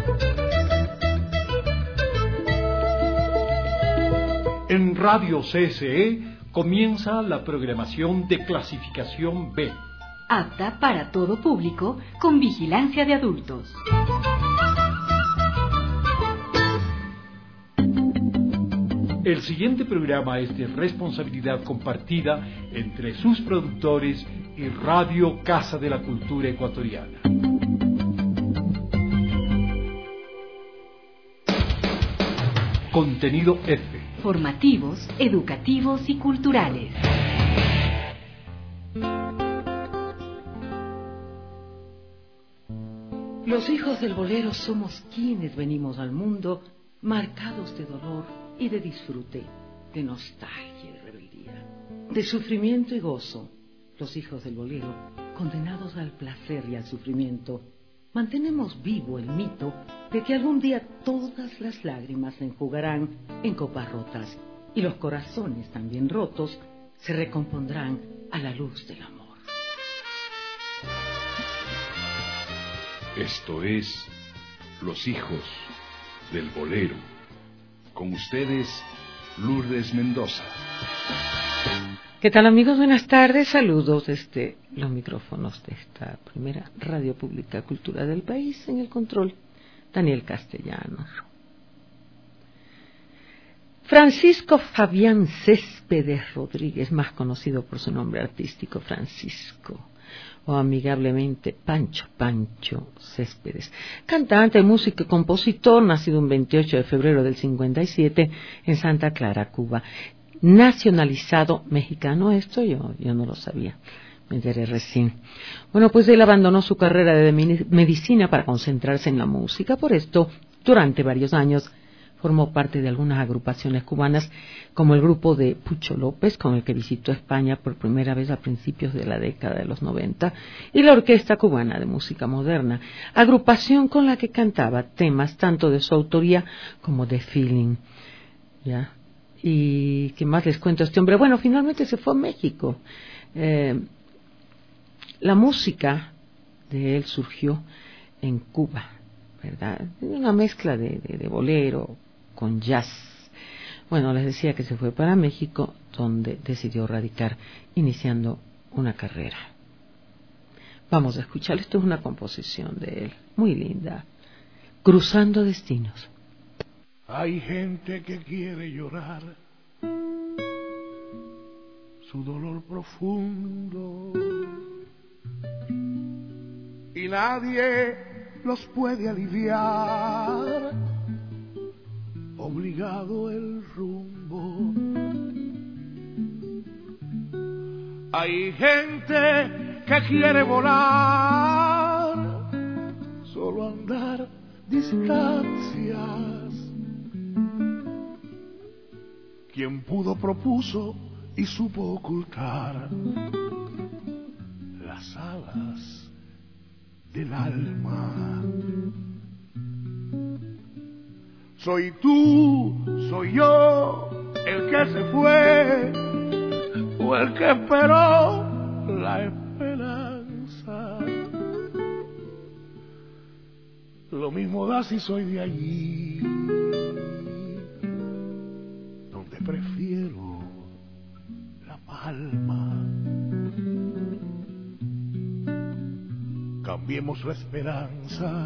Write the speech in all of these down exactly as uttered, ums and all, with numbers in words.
En Radio C S E comienza la programación de clasificación B. Apta para todo público, con vigilancia de adultos. El siguiente programa es de responsabilidad compartida entre sus productores y Radio Casa de la Cultura Ecuatoriana. Contenido F. Formativos, educativos y culturales. Los hijos del bolero somos quienes venimos al mundo marcados de dolor y de disfrute, de nostalgia y rebeldía, de sufrimiento y gozo. Los hijos del bolero, condenados al placer y al sufrimiento, mantenemos vivo el mito de que algún día todas las lágrimas se enjugarán en copas rotas y los corazones también rotos se recompondrán a la luz del amor. Esto es Los hijos del bolero. Con ustedes, Lourdes Mendoza. ¿Qué tal, amigos? Buenas tardes. Saludos desde los micrófonos de esta primera radio pública cultura del país. En el control, Daniel Castellanos. Francisco Fabián Céspedes Rodríguez, más conocido por su nombre artístico Francisco, o amigablemente Pancho Pancho Céspedes, cantante, músico y compositor, nacido un veintiocho de febrero del cincuenta y siete en Santa Clara, Cuba. Nacionalizado mexicano, esto yo, yo no lo sabía, me enteré recién. Bueno, pues él abandonó su carrera de medicina para concentrarse en la música. Por esto, durante varios años, formó parte de algunas agrupaciones cubanas, como el grupo de Pucho López, con el que visitó España por primera vez a principios de la década de los noventa, y la Orquesta Cubana de Música Moderna, agrupación con la que cantaba temas tanto de su autoría como de feeling. ¿Ya? ¿Y qué más les cuento a este hombre? Bueno, finalmente se fue a México. Eh, la música de él surgió en Cuba, ¿verdad? Una mezcla de, de, de bolero con jazz. Bueno, les decía que se fue para México, donde decidió radicar, iniciando una carrera. Vamos a escuchar, esto es una composición de él, muy linda. Cruzando Destinos. Hay gente que quiere llorar su dolor profundo y nadie los puede aliviar, obligado el rumbo. Hay gente que quiere volar, solo andar distancias. Quien pudo propuso y supo ocultar las alas del alma. Soy tú, soy yo, el que se fue o el que esperó la esperanza. Lo mismo da si soy de allí, donde prefiero la palma. Cambiemos la esperanza,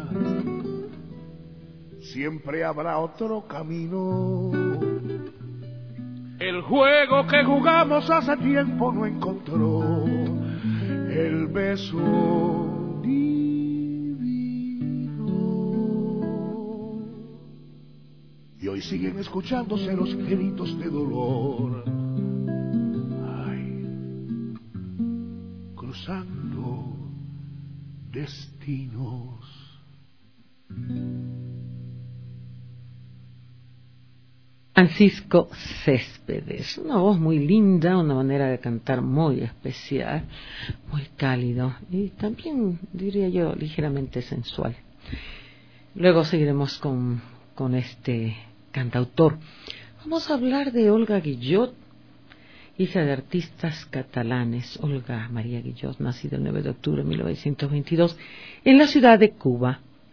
siempre habrá otro camino. El juego que jugamos hace tiempo no encontró el beso divino. Y hoy siguen escuchándose los gritos de dolor. Ay, cruzando destinos. Francisco Céspedes, una voz muy linda, una manera de cantar muy especial, muy cálido y también, diría yo, ligeramente sensual. Luego seguiremos con, con este cantautor. Vamos a hablar de Olga Guillot, hija de artistas catalanes. Olga María Guillot, nacida el nueve de octubre de mil novecientos veintidós en la ciudad de Cuba,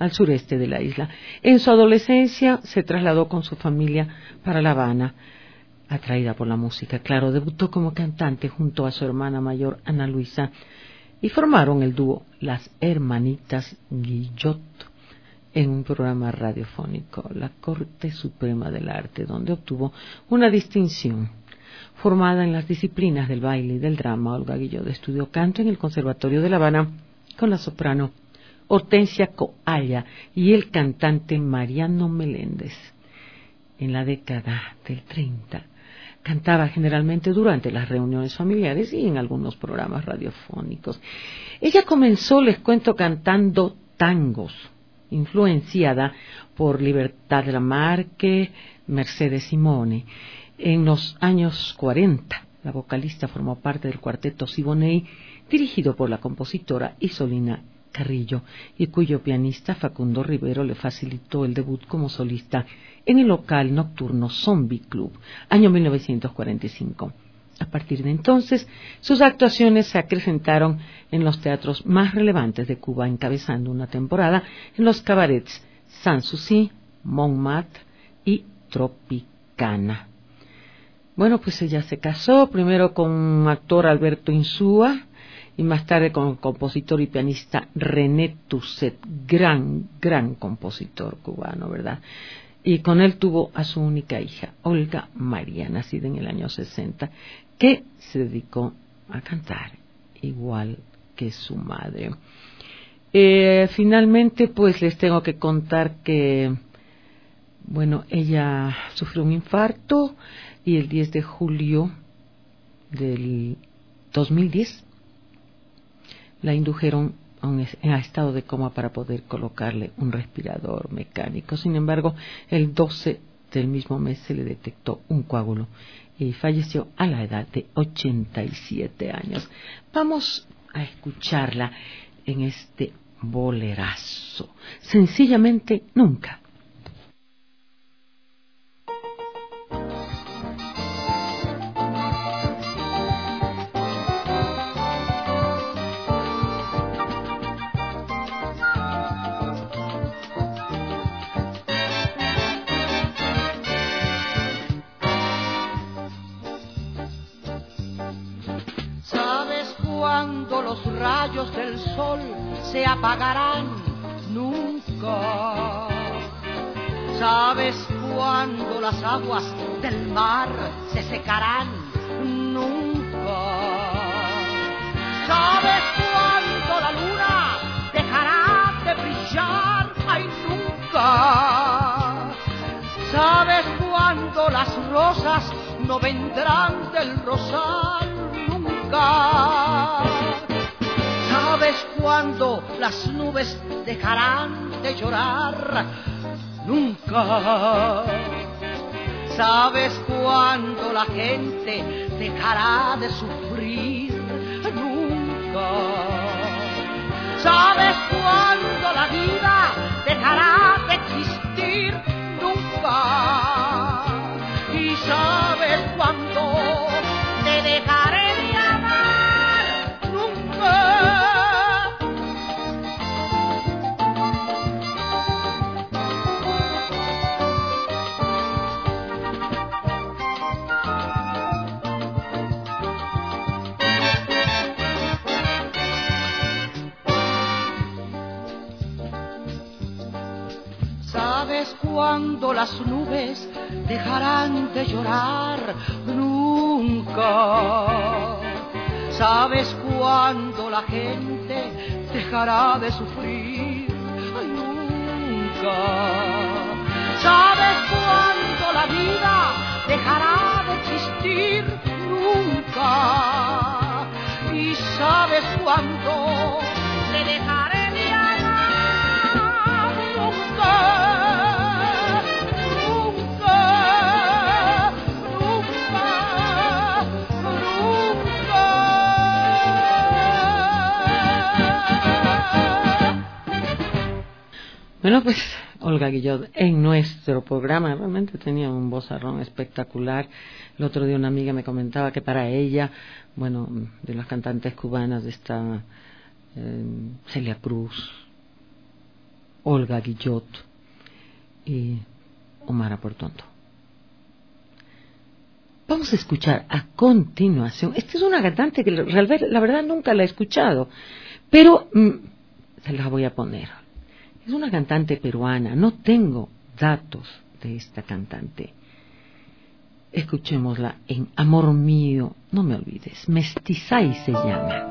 al sureste de la isla. En su adolescencia se trasladó con su familia para La Habana, atraída por la música. Claro, debutó como cantante junto a su hermana mayor, Ana Luisa, y formaron el dúo Las Hermanitas Guillot en un programa radiofónico, La Corte Suprema del Arte, donde obtuvo una distinción. Formada en las disciplinas del baile y del drama, Olga Guillot estudió canto en el Conservatorio de La Habana con la soprano Hortensia Coalla y el cantante Mariano Meléndez. En la década del treinta cantaba generalmente durante las reuniones familiares y en algunos programas radiofónicos. Ella comenzó, les cuento, cantando tangos, influenciada por Libertad Lamarque, Mercedes Simone. En los años cuarenta, la vocalista formó parte del cuarteto Siboney, dirigido por la compositora Isolina Carrillo, y cuyo pianista Facundo Rivero le facilitó el debut como solista en el local nocturno Zombie Club, año mil novecientos cuarenta y cinco. A partir de entonces, sus actuaciones se acrecentaron en los teatros más relevantes de Cuba, encabezando una temporada en los cabarets Sanssouci, Montmartre y Tropicana. Bueno, pues ella se casó primero con un actor, Alberto Insúa, y más tarde con el compositor y pianista René Tusset, gran, gran compositor cubano, ¿verdad? Y con él tuvo a su única hija, Olga María, nacida en el año sesenta, que se dedicó a cantar, igual que su madre. Eh, finalmente, pues les tengo que contar que, bueno, ella sufrió un infarto y el diez de julio del dos mil diez la indujeron a un estado de coma para poder colocarle un respirador mecánico. Sin embargo, el doce del mismo mes se le detectó un coágulo y falleció a la edad de ochenta y siete años. Vamos a escucharla en este bolerazo. Sencillamente nunca. Rayos del sol se apagarán nunca. ¿Sabes cuándo las aguas del mar se secarán? Nunca. ¿Sabes cuándo la luna dejará de brillar? ¡Ay, nunca! ¿Sabes cuándo las rosas no vendrán del rosal? Nunca. ¿Sabes cuándo las nubes dejarán de llorar? Nunca. ¿Sabes cuándo la gente dejará de sufrir? Nunca. ¿Sabes cuándo la vida dejará de existir? Nunca. ¿Y sabes cuándo te dejaré de amar? Nunca. ¿Sabes cuándo las nubes dejarán de llorar? Nunca. ¿Sabes cuándo la gente dejará de sufrir? Nunca. ¿Sabes cuándo la vida dejará de existir? Nunca. ¿Y sabes cuándo te dejaré de amar? Nunca. Bueno, pues Olga Guillot en nuestro programa realmente tenía un vozarrón espectacular. El otro día una amiga me comentaba que para ella, bueno, de las cantantes cubanas está eh, Celia Cruz, Olga Guillot y Omar Portondo. Vamos a escuchar a continuación. Esta es una cantante que la verdad nunca la he escuchado, pero mmm, se la voy a poner. Es una cantante peruana. No tengo datos de esta cantante. Escuchémosla en Amor Mío, no me olvides. Mestizay se llama.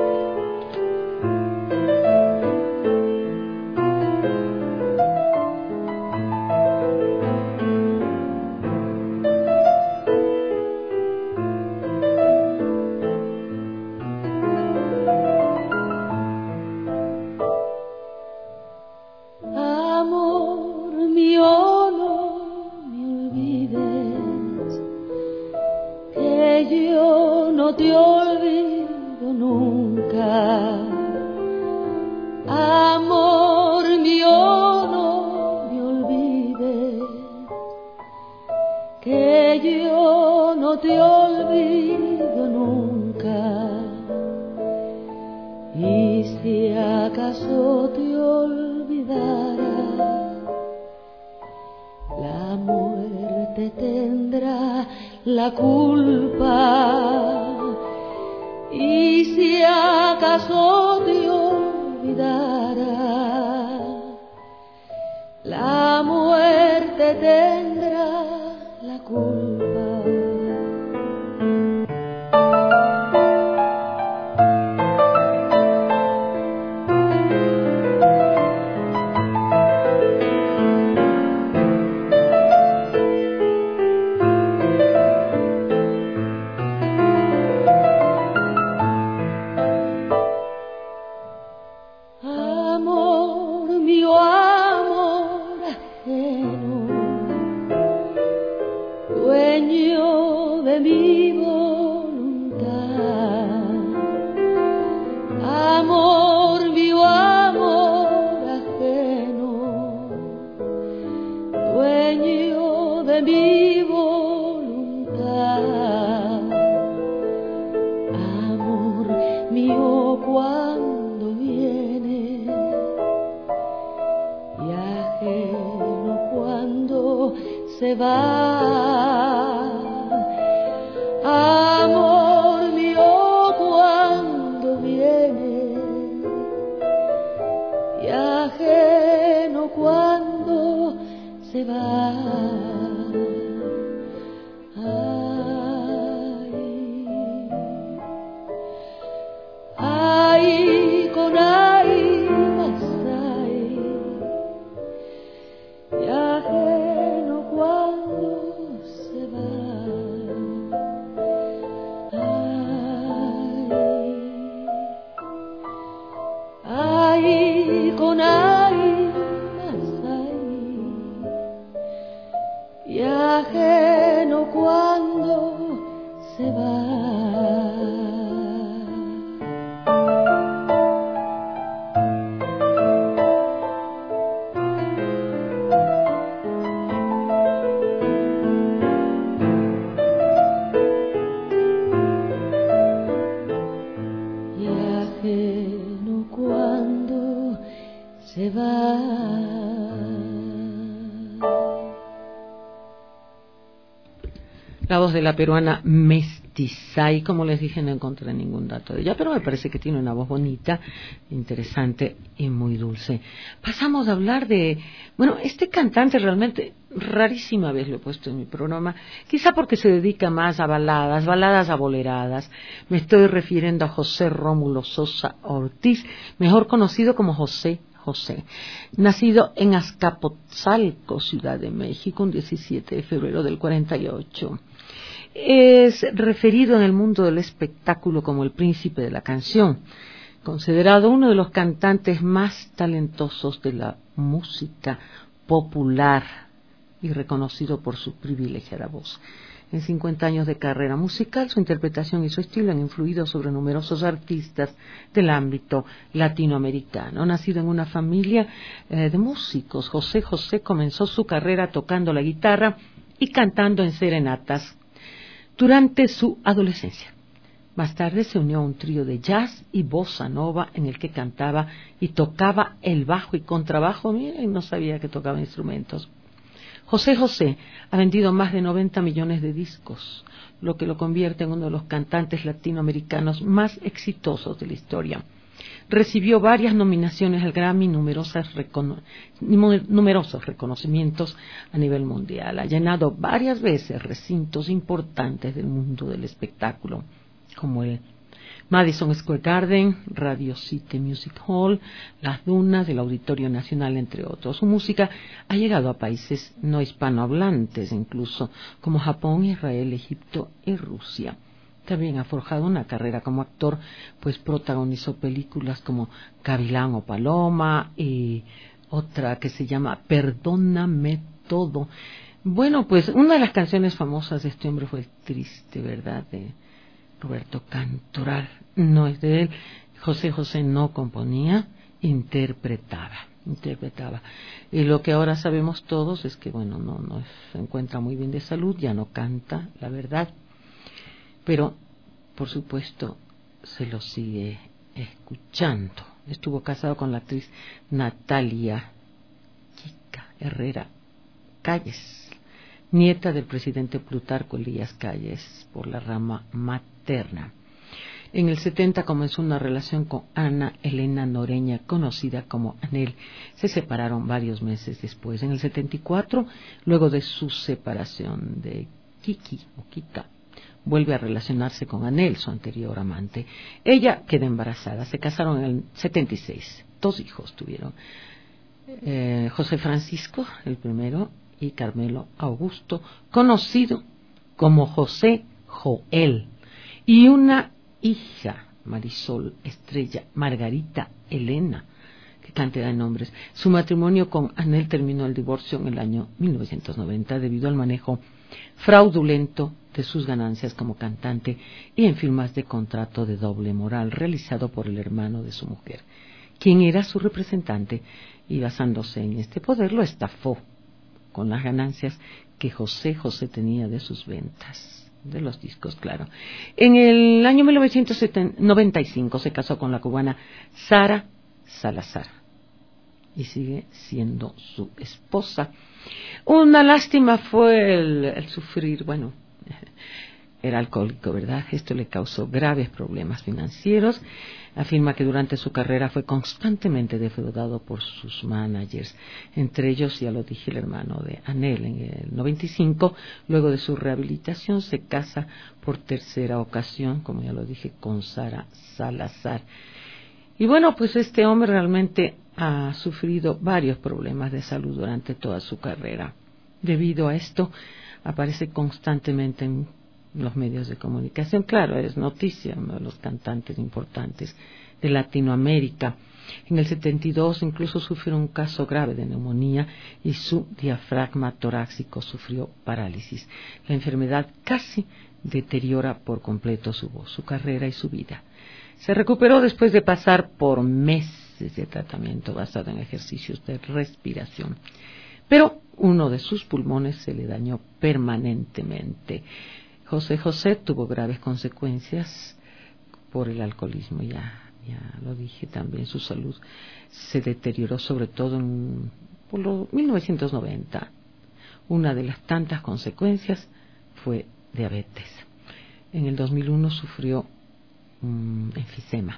La voz de la peruana Mestizay, como les dije, no encontré ningún dato de ella, pero me parece que tiene una voz bonita, interesante y muy dulce. Pasamos a hablar de, bueno, este cantante realmente rarísima vez lo he puesto en mi programa, quizá porque se dedica más a baladas, baladas aboleradas. Me estoy refiriendo a José Rómulo Sosa Ortiz, mejor conocido como José José, nacido en Azcapotzalco, Ciudad de México, un diecisiete de febrero del cuarenta y ocho. Es referido en el mundo del espectáculo como el príncipe de la canción, considerado uno de los cantantes más talentosos de la música popular y reconocido por su privilegiada voz. En cincuenta años de carrera musical, su interpretación y su estilo han influido sobre numerosos artistas del ámbito latinoamericano. Nacido en una familia eh, de músicos, José José comenzó su carrera tocando la guitarra y cantando en serenatas durante su adolescencia. Más tarde se unió a un trío de jazz y bossa nova en el que cantaba y tocaba el bajo y contrabajo. Miren, no sabía que tocaba instrumentos. José José ha vendido más de noventa millones de discos, lo que lo convierte en uno de los cantantes latinoamericanos más exitosos de la historia. Recibió varias nominaciones al Grammy y numerosas recono- numerosos reconocimientos a nivel mundial. Ha llenado varias veces recintos importantes del mundo del espectáculo, como el Madison Square Garden, Radio City Music Hall, Las Dunas, el Auditorio Nacional, entre otros. Su música ha llegado a países no hispanohablantes, incluso como Japón, Israel, Egipto y Rusia. También ha forjado una carrera como actor, pues protagonizó películas como Gavilán o Paloma y otra que se llama Perdóname Todo. Bueno, pues una de las canciones famosas de este hombre fue Triste, ¿verdad?, de Roberto Cantoral. No es de él. José José no componía, interpretaba, interpretaba. Y lo que ahora sabemos todos es que, bueno, no, no se encuentra muy bien de salud, ya no canta, la verdad. Pero, por supuesto, se lo sigue escuchando. Estuvo casado con la actriz Natalia Chica Herrera Calles, nieta del presidente Plutarco Elías Calles por la rama materna. En el setenta comenzó una relación con Ana Elena Noreña, conocida como Anel. Se separaron varios meses después. En el setenta y cuatro, luego de su separación de Kiki o Kika, vuelve a relacionarse con Anel, su anterior amante. Ella queda embarazada. Se casaron en el setenta y seis. Dos hijos tuvieron. Eh, José Francisco, el primero, y Carmelo Augusto, conocido como José Joel, y una hija, Marisol Estrella Margarita Elena. Qué cantidad de nombres. Su matrimonio con Anel terminó el divorcio en el año mil novecientos noventa debido al manejo fraudulento de sus ganancias como cantante y en firmas de contrato de doble moral realizado por el hermano de su mujer, quien era su representante, y basándose en este poder lo estafó con las ganancias que José José tenía de sus ventas de los discos, claro. En el año mil novecientos noventa y cinco se casó con la cubana Sara Salazar y sigue siendo su esposa. Una lástima fue el, el sufrir, bueno, era alcohólico, ¿verdad? Esto le causó graves problemas financieros. Afirma que durante su carrera fue constantemente defraudado por sus managers, entre ellos, ya lo dije, el hermano de Anel. En el noventa y cinco, luego de su rehabilitación, se casa por tercera ocasión, como ya lo dije, con Sara Salazar. Y bueno, pues este hombre realmente ha sufrido varios problemas de salud durante toda su carrera. Debido a esto, aparece constantemente en los medios de comunicación. Claro, es noticia, uno de los cantantes importantes de Latinoamérica. En el setenta y dos incluso sufrió un caso grave de neumonía y su diafragma torácico sufrió parálisis. La enfermedad casi deteriora por completo su voz, su carrera y su vida. Se recuperó después de pasar por meses de tratamiento basado en ejercicios de respiración. Pero uno de sus pulmones se le dañó permanentemente. José José tuvo graves consecuencias por el alcoholismo, ya, ya lo dije también, su salud se deterioró sobre todo en por los mil novecientos noventa. Una de las tantas consecuencias fue diabetes. En el dos mil uno sufrió um, enfisema.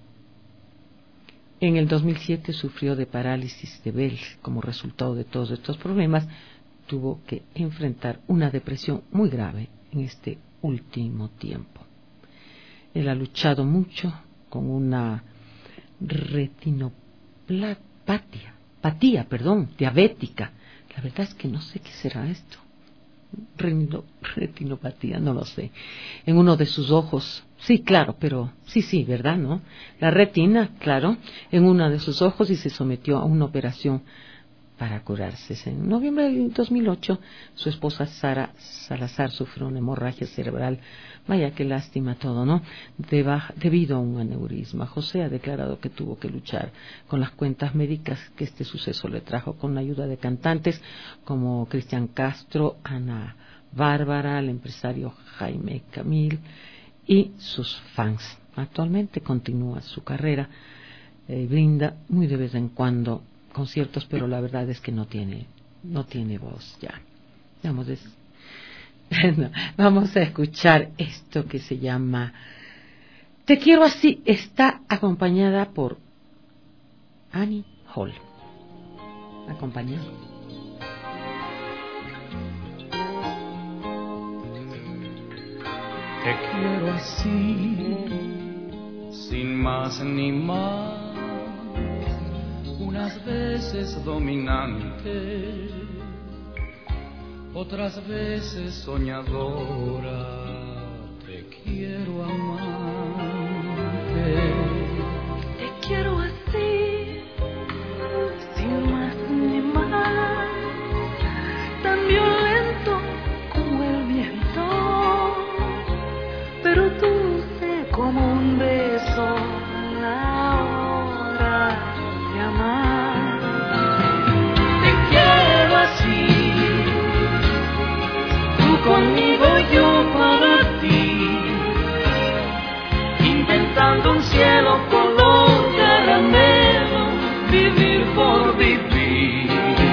En el dos mil siete sufrió de parálisis de Bell. Como resultado de todos estos problemas, tuvo que enfrentar una depresión muy grave en este último tiempo. Él ha luchado mucho con una retinopatia, patía, perdón, diabética. La verdad es que no sé qué será esto. Retino, retinopatía, no lo sé. En uno de sus ojos, sí, claro, pero sí, sí, ¿verdad, no? La retina, claro, en uno de sus ojos, y se sometió a una operación para curarse. En noviembre del dos mil ocho, su esposa Sara Salazar sufrió una hemorragia cerebral. Vaya, qué lástima todo, ¿no? Deba, debido a un aneurisma. José ha declarado que tuvo que luchar con las cuentas médicas que este suceso le trajo, con la ayuda de cantantes como Cristian Castro, Ana Bárbara, el empresario Jaime Camil y sus fans. Actualmente continúa su carrera, eh, brinda muy de vez en cuando conciertos, pero la verdad es que no tiene, no tiene voz ya. Vamos, es, no, vamos a escuchar esto que se llama Te quiero así. Está acompañada por Annie Hall. Acompañada. Te quiero así, sin más ni más, unas veces dominante, otras veces soñadora. Te quiero amante, te quiero así, sin más ni más, tan violento como el viento, pero dulce como un beso la hora de amar. Te quiero así, tú conmigo, yo para ti, inventando un cielo color caramelo, vivir por vivir,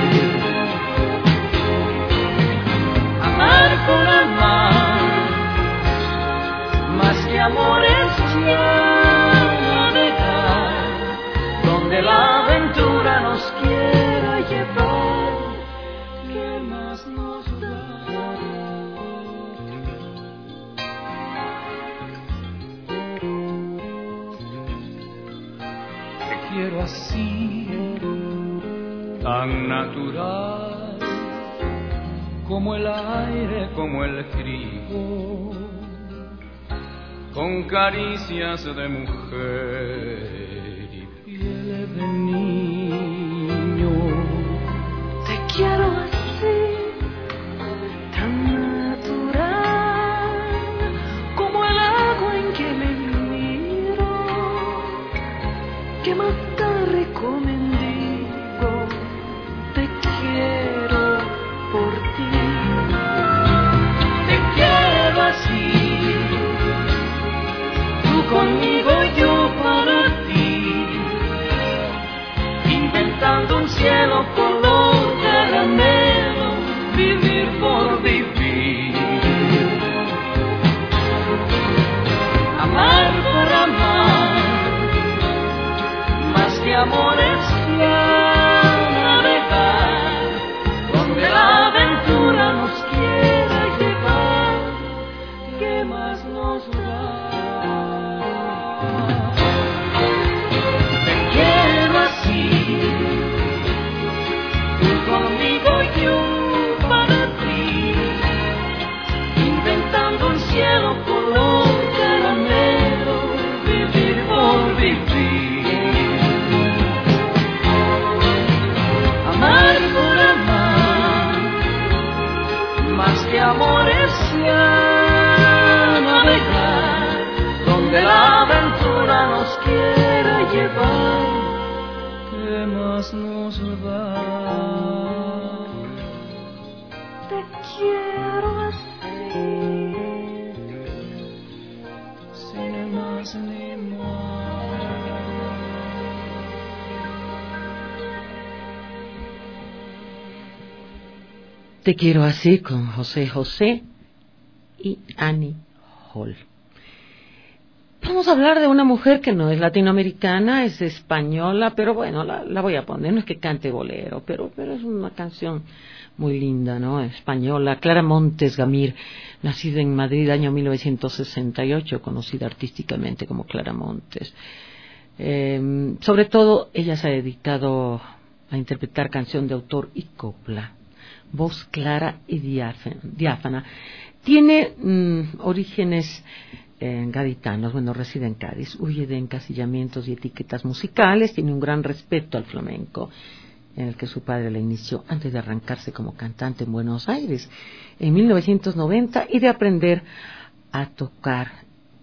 amar por amar, más que amores ya navegar, donde la aventura nos quiera llevar, ¿qué más nos da? Te quiero así, tan natural, como el aire, como el trigo, con caricias de mujer y piel de niño. Te quiero así, tan natural, como el agua en que me miro, que más tarde mendigo, te quiero por ti. Te quiero así, conmigo, yo para ti, inventando un cielo color caramelo, vivir por vivir, amar por amar, más que amores ya navegar, donde la aventura nos quiera llevar, ¿qué más nos da? Cielo color caramelo, vivir por vivir, amar por amar, más que amores ya navegar, donde la aventura nos quiera llevar, ¿qué más nos da? Te quiero así, Te quiero así con José José y Annie Hall. Vamos a hablar de una mujer que no es latinoamericana, es española, pero bueno, la, la voy a poner, no es que cante bolero, pero, pero es una canción muy linda, ¿no? Española, Clara Montes Gamir, nacida en Madrid año mil novecientos sesenta y ocho, conocida artísticamente como Clara Montes. Eh, sobre todo, ella se ha dedicado a interpretar canción de autor y copla. Voz clara y diáfana. Tiene mmm, orígenes eh, gaditanos, bueno, reside en Cádiz, huye de encasillamientos y etiquetas musicales, tiene un gran respeto al flamenco, en el que su padre la inició antes de arrancarse como cantante en Buenos Aires en mil novecientos noventa y de aprender a tocar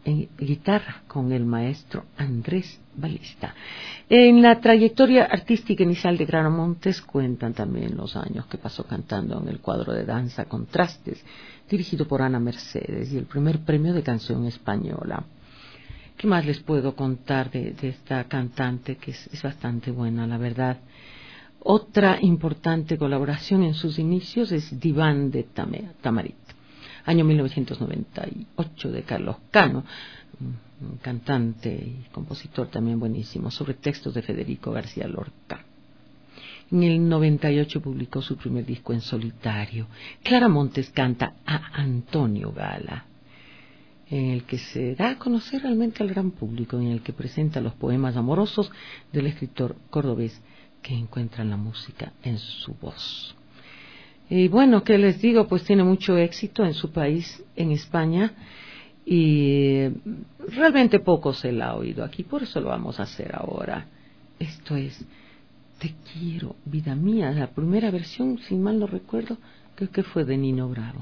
en guitarra con el maestro Andrés Balista. En la trayectoria artística inicial de Clara Montes cuentan también los años que pasó cantando en el cuadro de danza Contrastes, dirigido por Ana Mercedes, y el primer premio de canción española. ¿Qué más les puedo contar de, de esta cantante que es, es bastante buena, la verdad? Otra importante colaboración en sus inicios es Diván de Tamarit, año mil novecientos noventa y ocho, de Carlos Cano, un cantante y compositor también buenísimo, sobre textos de Federico García Lorca. En el noventa y ocho publicó su primer disco en solitario. Clara Montes canta a Antonio Gala, en el que se da a conocer realmente al gran público, en el que presenta los poemas amorosos del escritor cordobés que encuentra la música en su voz. Y bueno, ¿qué les digo? Pues tiene mucho éxito en su país, en España, y realmente poco se la ha oído aquí, por eso lo vamos a hacer ahora. Esto es Te quiero, vida mía, la primera versión, si mal no recuerdo, creo que fue de Nino Bravo.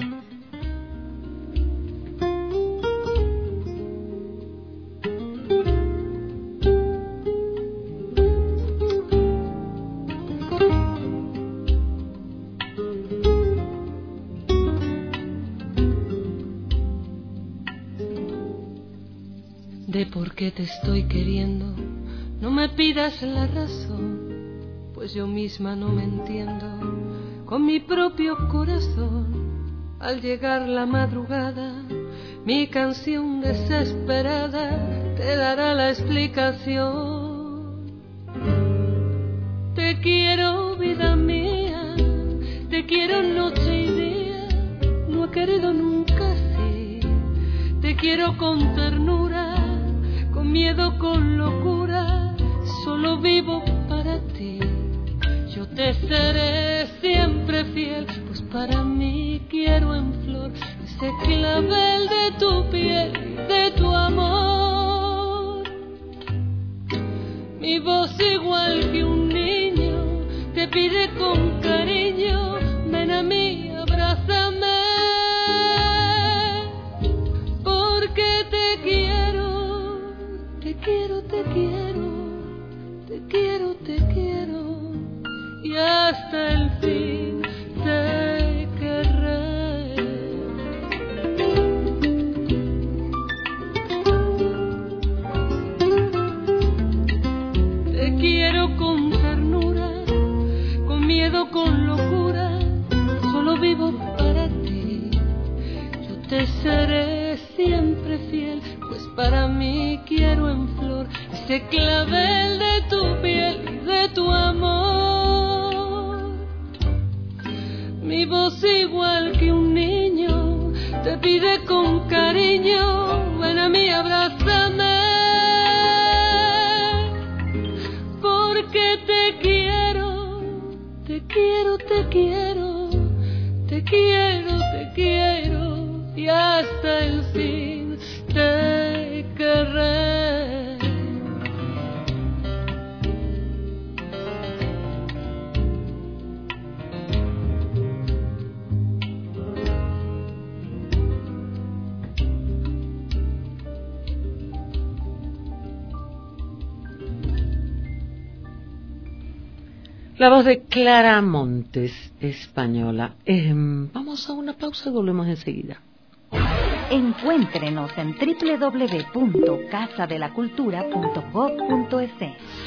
De por qué te estoy queriendo, no me pidas la razón, pues yo misma no me entiendo con mi propio corazón. Al llegar la madrugada, mi canción desesperada te dará la explicación. Te quiero, vida mía, te quiero noche y día, no he querido nunca así. Te quiero con ternura, con miedo, con locura, solo vivo para ti. Yo te seré siempre fiel, pues para mí quiero en flor ese clavel de tu piel, de tu amor. Mi voz igual que un niño te pide con cariño, ven a mí, abrázame, porque te quiero, te quiero, te quiero, te quiero, te quiero, y hasta el fin te querré. Te quiero con ternura, con miedo, con locura, solo vivo para ti. Yo te seré siempre fiel, pues para mí quiero en flor ese clavel de tu piel y de tu amor. Mi voz igual que un niño te pide con cariño, ven a mí, abrázame, porque te quiero, te quiero, te quiero, te quiero, te quiero, y hasta el fin te querré. La voz de Clara Montes, española. Eh, vamos a una pausa y volvemos enseguida. Encuéntrenos en doble u doble u doble u punto casa de la cultura punto gob punto es.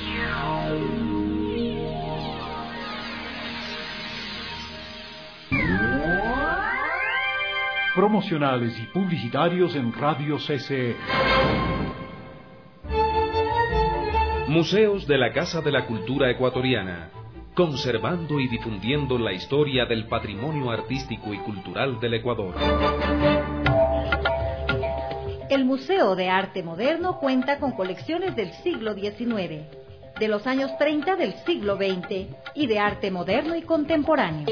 Promocionales y publicitarios en Radio C C. Museos de la Casa de la Cultura Ecuatoriana, conservando y difundiendo la historia del patrimonio artístico y cultural del Ecuador. El Museo de Arte Moderno cuenta con colecciones del siglo diecinueve, de los años treinta del siglo veinte y de arte moderno y contemporáneo.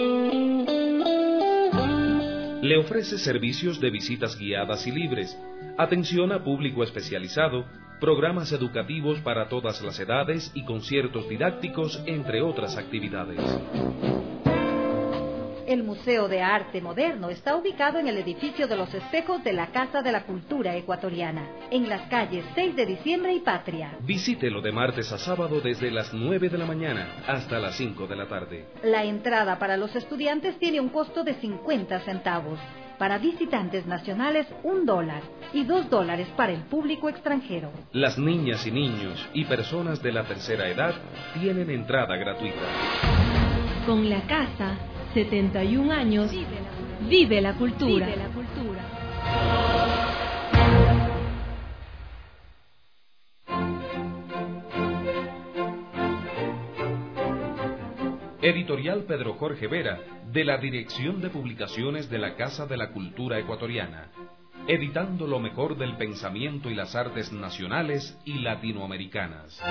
Le ofrece servicios de visitas guiadas y libres, atención a público especializado, programas educativos para todas las edades y conciertos didácticos, entre otras actividades. El Museo de Arte Moderno está ubicado en el edificio de los espejos de la Casa de la Cultura Ecuatoriana, en las calles seis de diciembre y Patria. Visítelo de martes a sábado desde las nueve de la mañana hasta las cinco de la tarde. La entrada para los estudiantes tiene un costo de cincuenta centavos. Para visitantes nacionales, un dólar y dos dólares para el público extranjero. Las niñas y niños y personas de la tercera edad tienen entrada gratuita. Con la casa, setenta y un años, vive la cultura. Vive la cultura. Editorial Pedro Jorge Vera, de la Dirección de Publicaciones de la Casa de la Cultura Ecuatoriana, editando lo mejor del pensamiento y las artes nacionales y latinoamericanas.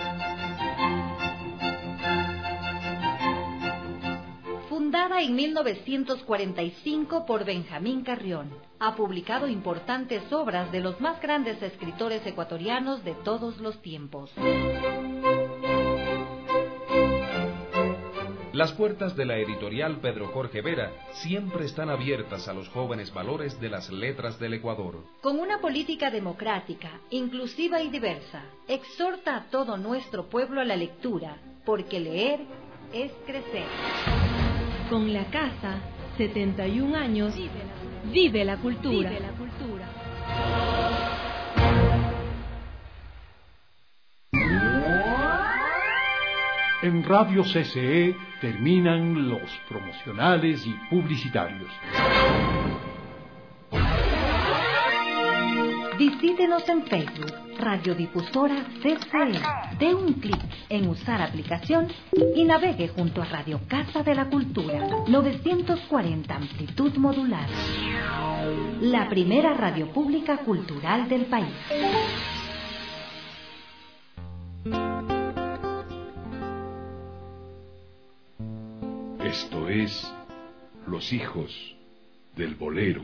Fundada en mil novecientos cuarenta y cinco por Benjamín Carrión, ha publicado importantes obras de los más grandes escritores ecuatorianos de todos los tiempos. Las puertas de la editorial Pedro Jorge Vera siempre están abiertas a los jóvenes valores de las letras del Ecuador. Con una política democrática, inclusiva y diversa, exhorta a todo nuestro pueblo a la lectura, porque leer es crecer. Con la casa, setenta y un años, vive la cultura. Vive la cultura. En Radio C C E terminan los promocionales y publicitarios. Visítenos en Facebook, Radiodifusora C C E. Dé un clic en usar aplicación y navegue junto a Radio Casa de la Cultura, novecientos cuarenta amplitud modular. La primera radio pública cultural del país. Esto es Los Hijos del Bolero.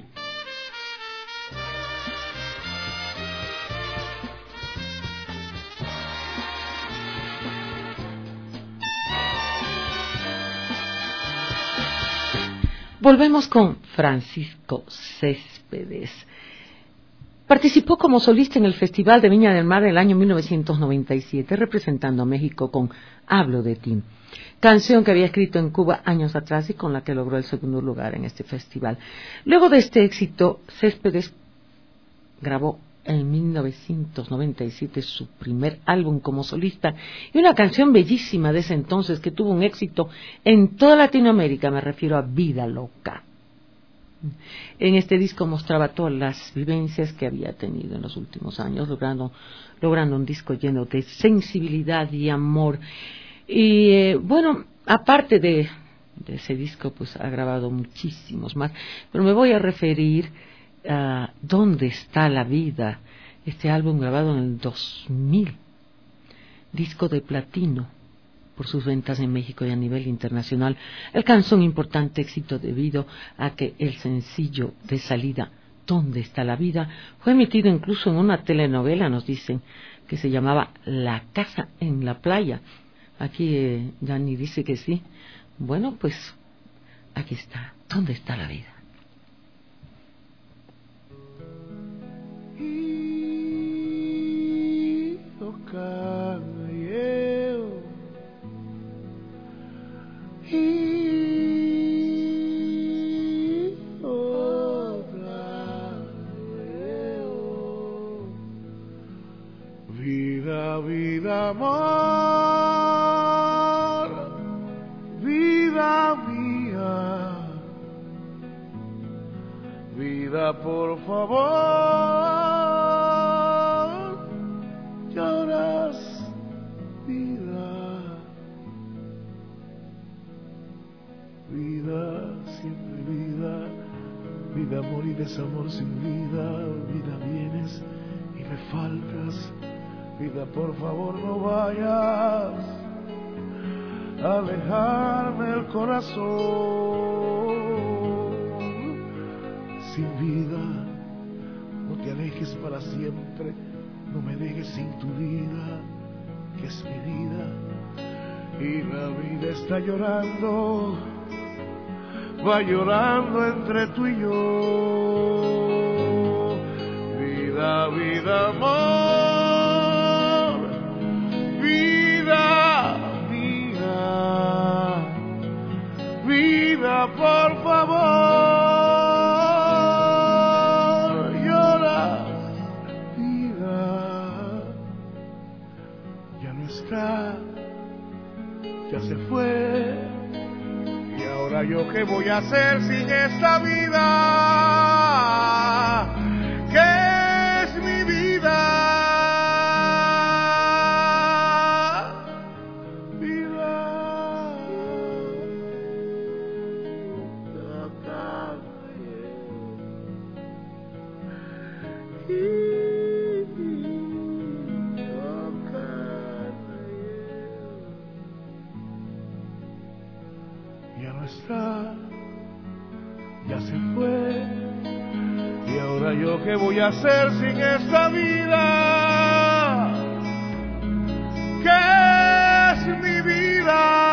Volvemos con Francisco Céspedes. Participó como solista en el Festival de Viña del Mar del año mil novecientos noventa y siete, representando a México con Hablo de ti, canción que había escrito en Cuba años atrás y con la que logró el segundo lugar en este festival. Luego de este éxito, Céspedes grabó en mil novecientos noventa y siete su primer álbum como solista y una canción bellísima de ese entonces que tuvo un éxito en toda Latinoamérica, me refiero a Vida Loca. En este disco mostraba todas las vivencias que había tenido en los últimos años, logrando, logrando un disco lleno de sensibilidad y amor. Y eh, bueno, aparte de, de ese disco, pues ha grabado muchísimos más, pero me voy a referir a ¿Dónde está la vida? Este álbum grabado en el dos mil, disco de platino por sus ventas en México y a nivel internacional, alcanzó un importante éxito debido a que el sencillo de salida ¿Dónde está la vida? Fue emitido incluso en una telenovela, nos dicen, que se llamaba La casa en la playa. Aquí eh, Dani dice que sí. Bueno, pues aquí está. ¿Dónde está la vida? Vida, vida, amor, vida mía, vida, por favor, lloras, vida, vida, siempre vida, vida, amor y desamor sin vida, vida, vienes y me faltas. Vida, por favor, no vayas a alejarme el corazón. Sin vida, no te alejes para siempre, no me dejes sin tu vida, que es mi vida. Y la vida está llorando va llorando entre tú y yo. Vida, vida, amor, vida, vida, vida, por favor, llora, vida, ya no está, ya se fue. Y ahora yo qué voy a hacer sin esta vida, que es mi vida, vida, ya no está, ya se fue. Y ahora yo qué voy a hacer sin esta vida, que es mi vida.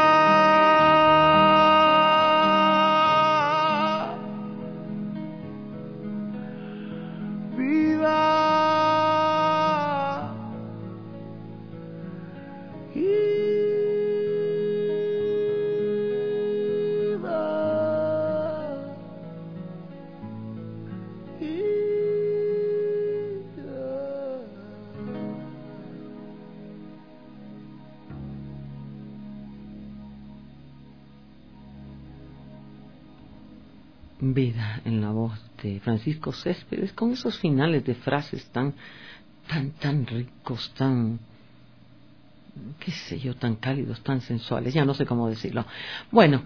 Vida, en la voz de Francisco Céspedes, con esos finales de frases tan, tan, tan ricos, tan, qué sé yo, tan cálidos, tan sensuales, ya no sé cómo decirlo. Bueno,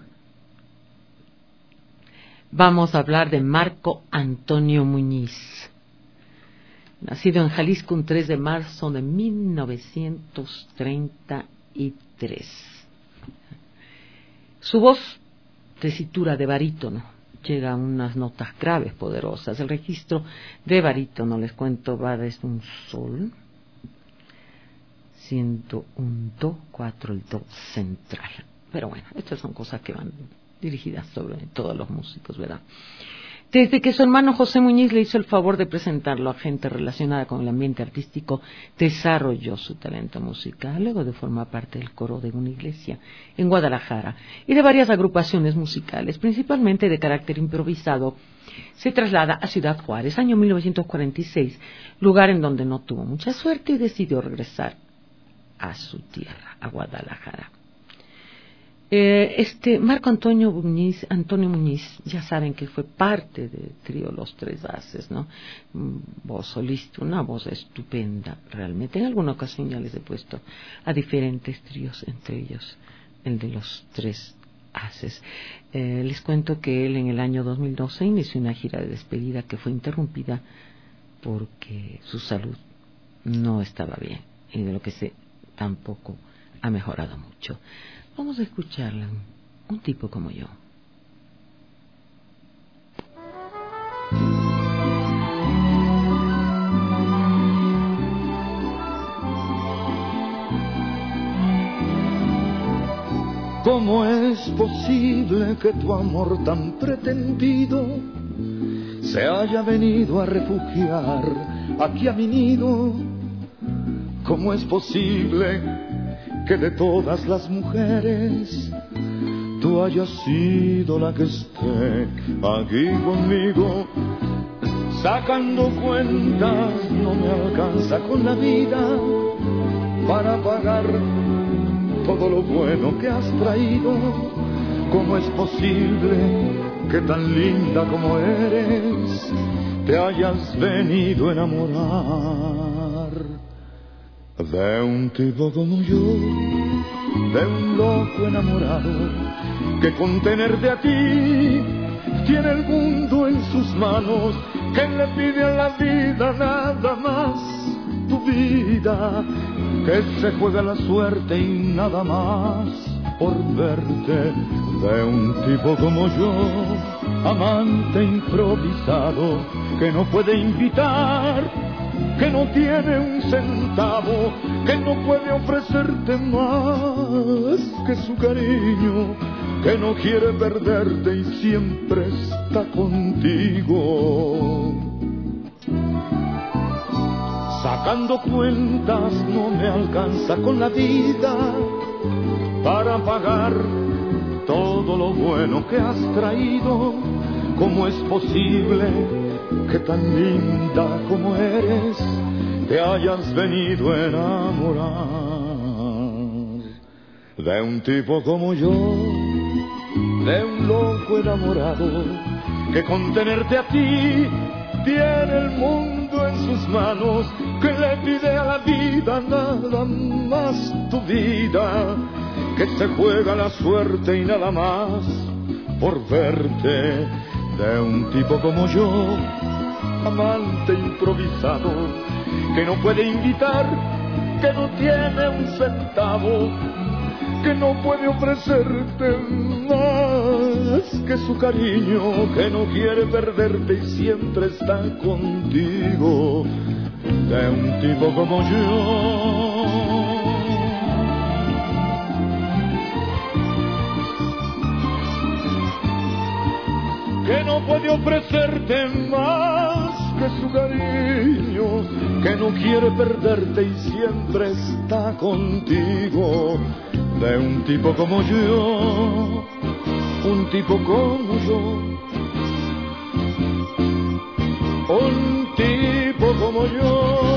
vamos a hablar de Marco Antonio Muñiz, nacido en Jalisco un tres de marzo de mil novecientos treinta y tres. Su voz, tesitura de barítono, llega a unas notas graves, poderosas. El registro de barítono, les cuento, va desde un sol, siendo un do, cuatro, el do central. Pero bueno, estas son cosas que van dirigidas sobre todos los músicos, ¿verdad? Desde que su hermano José Muñiz le hizo el favor de presentarlo a gente relacionada con el ambiente artístico, desarrolló su talento musical, luego de formar parte del coro de una iglesia en Guadalajara y de varias agrupaciones musicales, principalmente de carácter improvisado. Se traslada a Ciudad Juárez, año mil novecientos cuarenta y seis, lugar en donde no tuvo mucha suerte y decidió regresar a su tierra, a Guadalajara. Eh, este Marco Antonio Muñiz, Antonio Muñiz, ya saben que fue parte del trío Los Tres Haces, ¿no? Voz solista, una voz estupenda, realmente. En alguna ocasión ya les he puesto a diferentes tríos, entre ellos el de Los Tres Haces. Eh, les cuento que él en el año dos mil doce inició una gira de despedida que fue interrumpida porque su salud no estaba bien y de lo que sé tampoco ha mejorado mucho. Vamos a escucharla, un tipo como yo. ¿Cómo es posible que tu amor tan pretendido se haya venido a refugiar aquí a mi nido? ¿Cómo es posible que de todas las mujeres tú hayas sido la que esté aquí conmigo? Sacando cuentas no me alcanza con la vida para pagar todo lo bueno que has traído. ¿Cómo es posible que tan linda como eres te hayas venido a enamorar de un tipo como yo, de un loco enamorado que con tenerte a ti tiene el mundo en sus manos, que le pide a la vida nada más tu vida, que se juega la suerte y nada más por verte, de un tipo como yo, amante improvisado que no puede invitar, que no tiene un centavo, que no puede ofrecerte más que su cariño, que no quiere perderte y siempre está contigo. Sacando cuentas no me alcanza con la vida para pagar todo lo bueno que has traído. ¿Cómo es posible que tan linda como eres te hayas venido a enamorar de un tipo como yo, de un loco enamorado que con tenerte a ti tiene el mundo en sus manos, que le pide a la vida nada más tu vida, que se juega la suerte y nada más por verte, de un tipo como yo, amante improvisado, que no puede invitar, que no tiene un centavo, que no puede ofrecerte más que su cariño, que no quiere perderte y siempre está contigo, de un tipo como yo. Que no puede ofrecerte más que su cariño, que no quiere perderte y siempre está contigo, de un tipo como yo, un tipo como yo, un tipo como yo.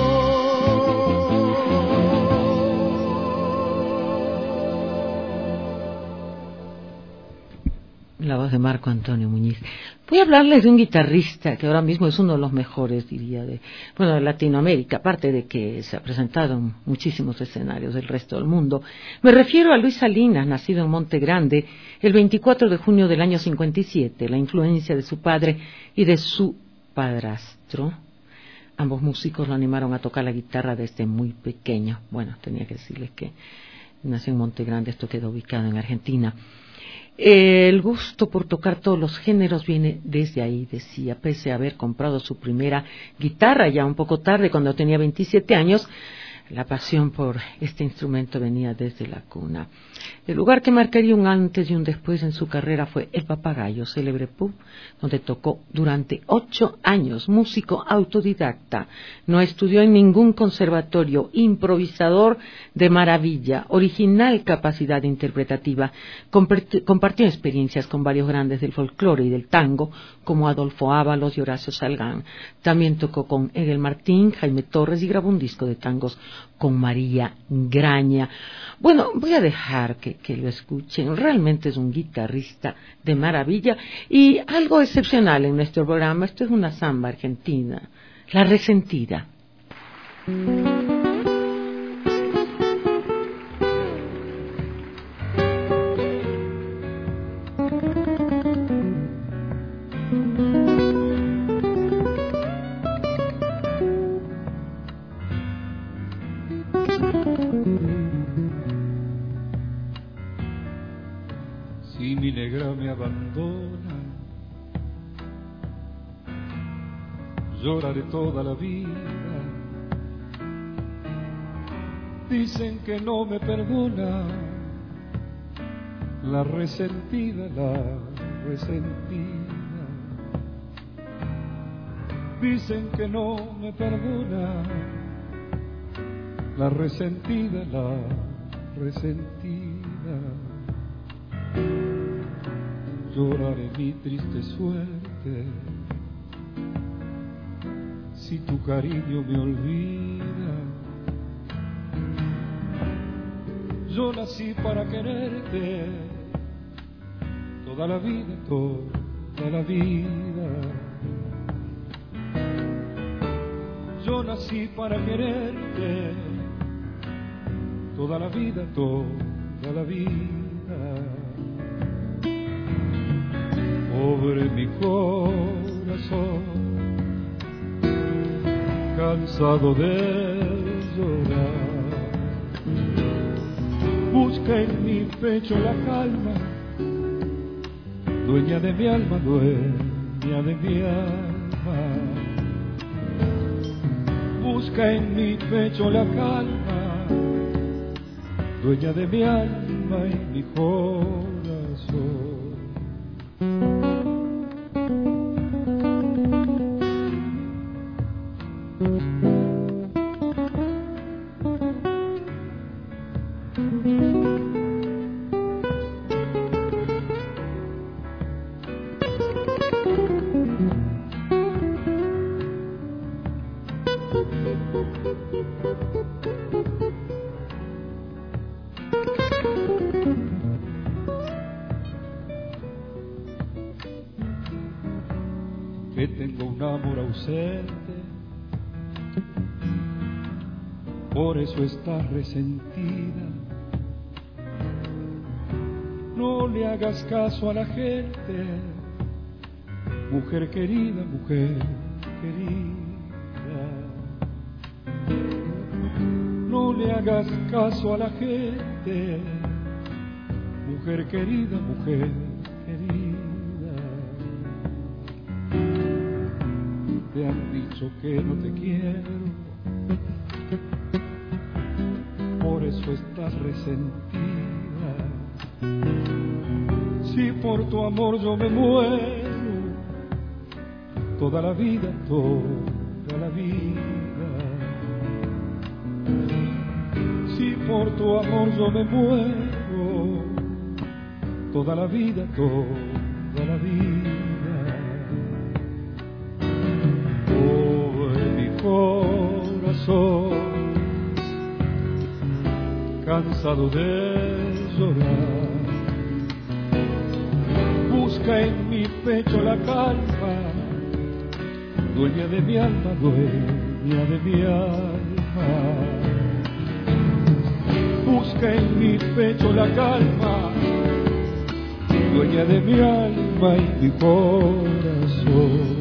La voz de Marco Antonio Muñiz. Voy a hablarles de un guitarrista que ahora mismo es uno de los mejores, diría, de, bueno, de Latinoamérica, aparte de que se ha presentado en muchísimos escenarios del resto del mundo. Me refiero a Luis Salinas, nacido en Monte Grande el veinticuatro de junio del año cincuenta y siete. La influencia de su padre y de su padrastro, ambos músicos, lo animaron a tocar la guitarra desde muy pequeño. Bueno, tenía que decirles que nació en Monte Grande, esto quedó ubicado en Argentina. El gusto por tocar todos los géneros viene desde ahí, decía, pese a haber comprado su primera guitarra ya un poco tarde, cuando tenía veintisiete años, la pasión por este instrumento venía desde la cuna. El lugar que marcaría un antes y un después en su carrera fue El Papagayo, célebre pub, donde tocó durante ocho años, músico autodidacta. No estudió en ningún conservatorio, improvisador de maravilla, original capacidad interpretativa. Compartió experiencias con varios grandes del folclore y del tango, como Adolfo Ábalos y Horacio Salgán. También tocó con Edel Martín, Jaime Torres y grabó un disco de tangos con María Graña. Bueno, voy a dejar que, que lo escuchen. Realmente es un guitarrista de maravilla y algo excepcional en nuestro programa. Esto es una samba argentina, La Resentida. Si mi negra me abandona, lloraré toda la vida. Dicen que no me perdona, la resentida, la resentida. Dicen que no me perdona, la resentida, la resentida. Lloraré mi triste suerte si tu cariño me olvida. Yo nací para quererte toda la vida, toda la vida. Yo nací para quererte toda la vida, toda la vida. Pobre mi corazón, cansado de llorar, busca en mi pecho la calma, dueña de mi alma, dueña de mi alma. Busca en mi pecho la calma, dueña de mi alma y mi corazón. que tengo un amor ausente, por eso estás resentida. No le hagas caso a la gente, mujer querida, mujer querida. No le hagas caso a la gente, mujer querida, mujer querida. Te han dicho que no te quiero, por eso estás resentida. Si por tu amor yo me muero, toda la vida, toda la vida. Si por tu amor yo me muero, toda la vida, toda la vida. Oh, en mi corazón, cansado de llorar, busca en mi pecho la calma, dueña de mi alma, dueña de mi alma. Busca en mi pecho la calma, dueña de mi alma y mi corazón.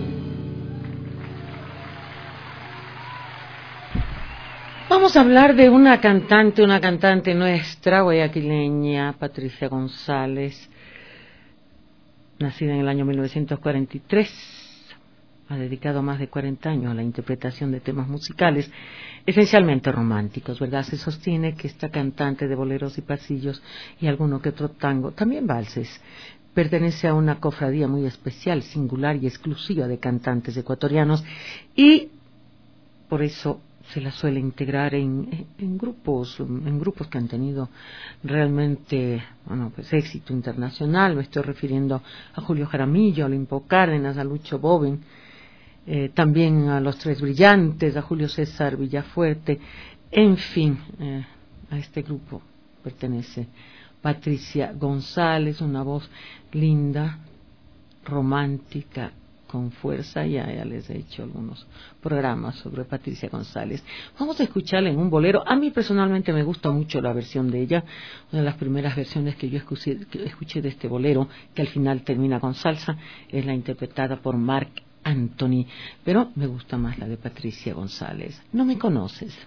Vamos a hablar de una cantante, una cantante nuestra, guayaquileña, Patricia González, nacida en el año mil novecientos cuarenta y tres, ha dedicado más de cuarenta años a la interpretación de temas musicales, esencialmente románticos, ¿verdad? Se sostiene que esta cantante de boleros y pasillos y alguno que otro tango, también valses, pertenece a una cofradía muy especial, singular y exclusiva de cantantes ecuatorianos, y por eso se la suele integrar en, en grupos, en grupos que han tenido realmente, bueno, pues éxito internacional. Me estoy refiriendo a Julio Jaramillo, a Olimpo Cárdenas, a Lucho Boven, eh, también a Los Tres Brillantes, a Julio César Villafuerte, en fin, eh, a este grupo pertenece Patricia González, una voz linda, romántica, con fuerza. Ya, ya les he hecho algunos programas sobre Patricia González. Vamos a escucharla en un bolero. A mí personalmente me gusta mucho la versión de ella, una de las primeras versiones que yo escuché, que escuché de este bolero, que al final termina con salsa, es la interpretada por Marc Anthony, pero me gusta más la de Patricia González. No me conoces.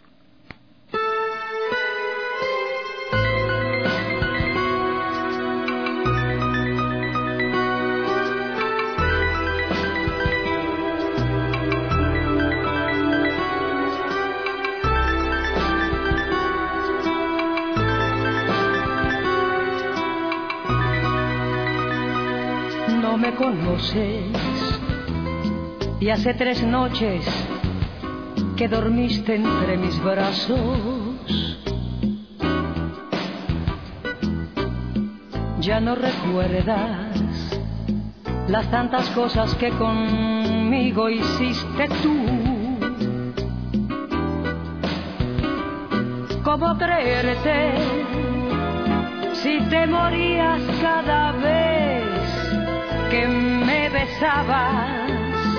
Me conoces y hace tres noches que dormiste entre mis brazos. Ya no recuerdas las tantas cosas que conmigo hiciste tú. ¿Cómo creerte si te morías cada vez que me besabas?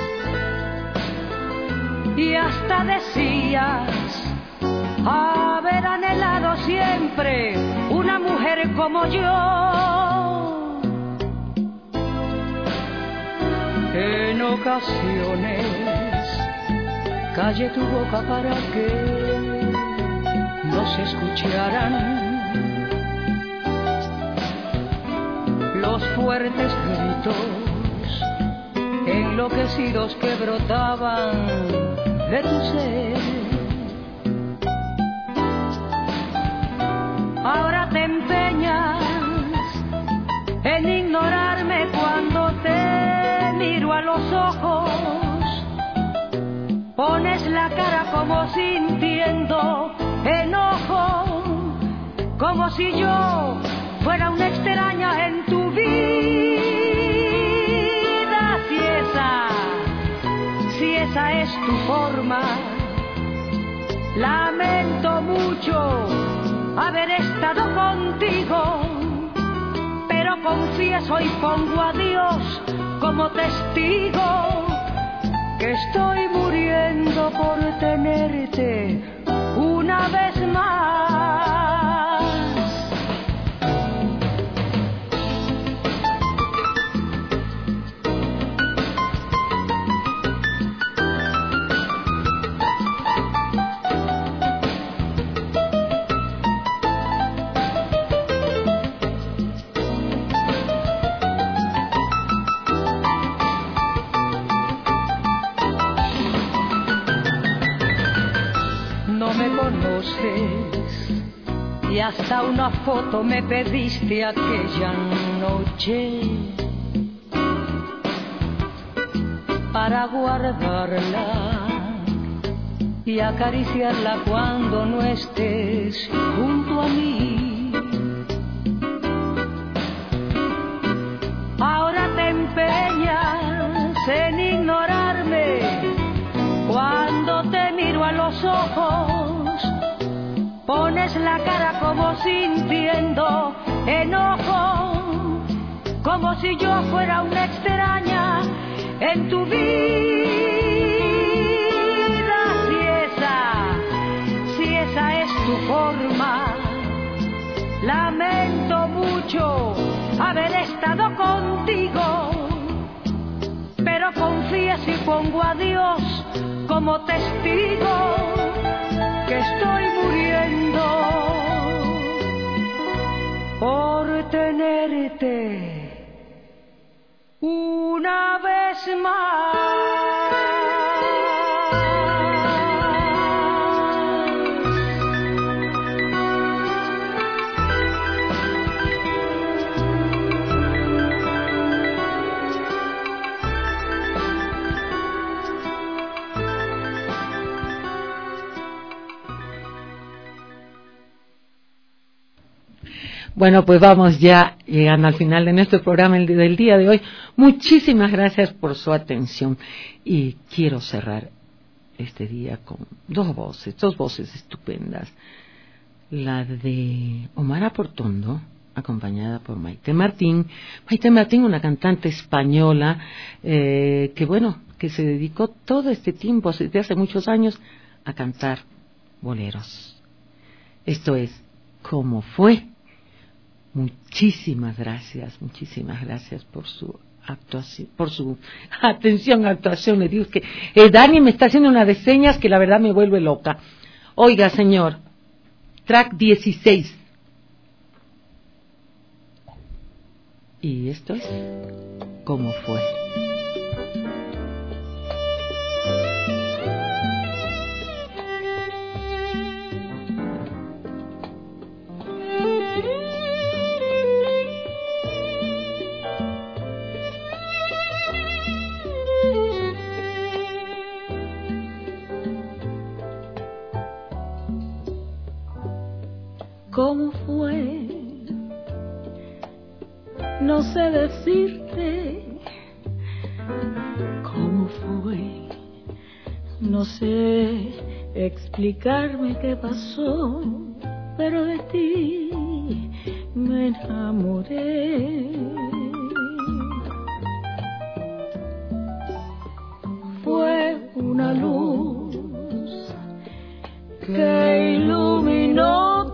Y hasta decías haber anhelado siempre una mujer como yo. En ocasiones callé tu boca para que no se escucharan los fuertes gritos enloquecidos que brotaban de tu ser. Ahora te empeñas en ignorarme cuando te miro a los ojos. Pones la cara como sintiendo enojo, como si yo fuera una extraña en tu vida. Si esa, si esa es tu forma, lamento mucho haber estado contigo, pero confieso y pongo a Dios como testigo que estoy muriendo por tenerte una vez más. No me conoces y hasta una foto me pediste aquella noche para guardarla y acariciarla cuando no estés junto a mí. Ahora te empeñas en ignorarme cuando te miro a los ojos, pones la cara como sintiendo enojo, como si yo fuera una extraña en tu vida. Si esa, si esa es tu forma, lamento mucho haber estado contigo, pero confía si pongo a Dios como testigo que estoy muriendo por tenerte una vez más. Bueno, pues vamos ya llegando al final de nuestro programa del día de hoy. Muchísimas gracias por su atención y quiero cerrar este día con dos voces, dos voces estupendas. La de Omar Aportondo, acompañada por Maite Martín. Maite Martín, una cantante española eh, que, bueno, que se dedicó todo este tiempo, desde hace muchos años, a cantar boleros. Esto es ¿Cómo fue? Muchísimas gracias, muchísimas gracias por su actuación, por su atención, actuación. Le digo que eh, Dani me está haciendo una de señas que la verdad me vuelve loca. Oiga, señor, track dieciséis. Y esto es ¿Cómo fue? ¿Cómo fue? No sé decirte cómo fue. No sé explicarme qué pasó, pero de ti me enamoré. Fue una luz que iluminó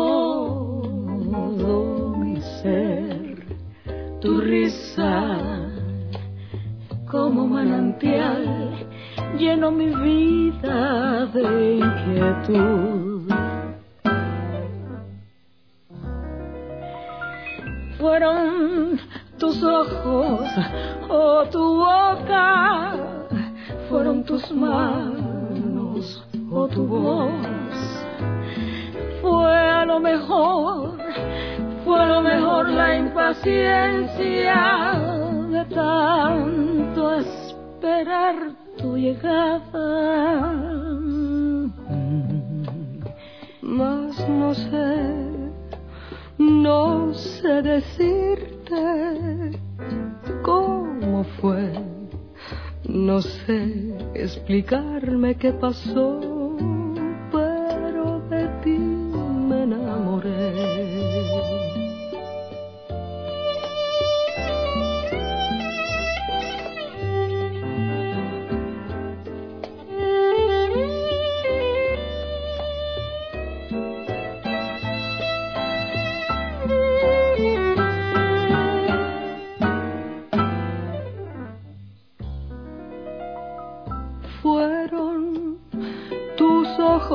todo mi ser, tu risa como manantial llenó mi vida de inquietud. Fueron tus ojos o tu boca, fueron tus manos o tu voz. Fue a lo mejor, fue a lo mejor la impaciencia de tanto esperar tu llegada. Mas no sé, no sé decirte cómo fue, no sé explicarme qué pasó, pero de ti me enamoré.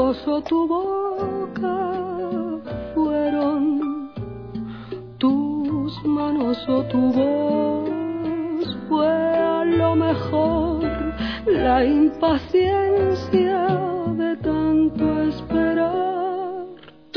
ojos o tu boca, fueron tus manos o tu voz, fue a lo mejor la impaciencia de tanto esperar tu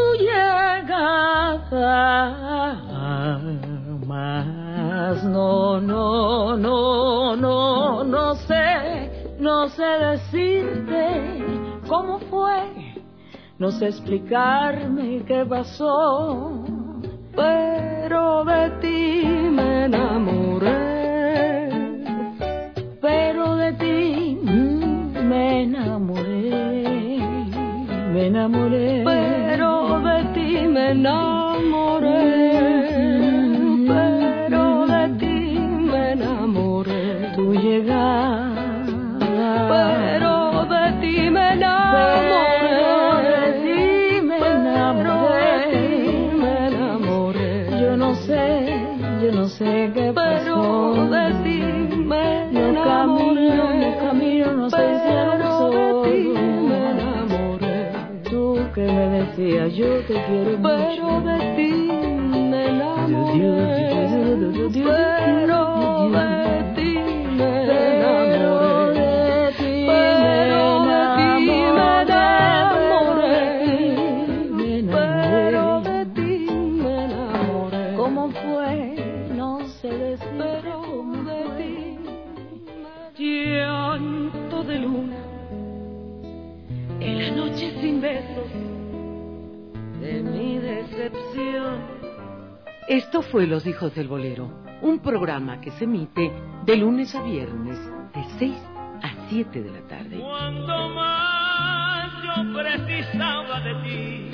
llegada. Mas no, no, no, no, no sé, no sé decirte cómo fue, no sé explicarme qué pasó, pero de ti me enamoré, pero de ti me enamoré, me enamoré, pero de ti me enamoré, pero de ti me enamoré, tu llegada, pero de ti me enamoré, de ti me enamoré, yo no sé, yo no sé qué pasó, pero de ti me enamoré, no camino, no camino, no sé si lo soy, me enamoré, tú que me decías yo te quiero mucho, pero de ti me enamoré, pero de ti me enamoré, pero de ti me enamoré, pero de ti me enamoré, ¿cómo fue? No sé decir, pero de ti, llanto de luna en la noche sin besos de mi decepción. Esto fue Los Hijos del Bolero, un programa que se emite de lunes a viernes de seis a siete de la tarde. Cuando más yo precisaba de ti,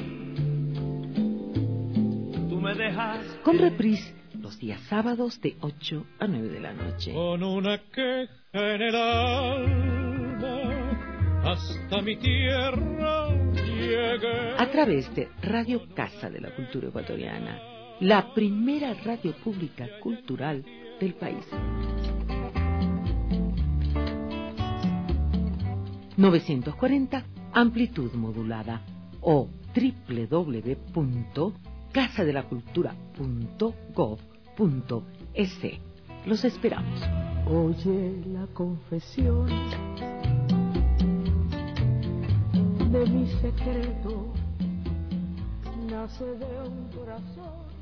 tú me dejaste. Con reprise los días sábados de ocho a nueve de la noche. Con una queja en el alma, hasta mi tierra llegué. A través de Radio Casa de la Cultura Ecuatoriana, la primera radio pública cultural del país. novecientos cuarenta amplitud modulada o doble u doble u doble u punto casa de la cultura punto gov punto es. Los esperamos. Oye la confesión de mi secreto, nace de un corazón.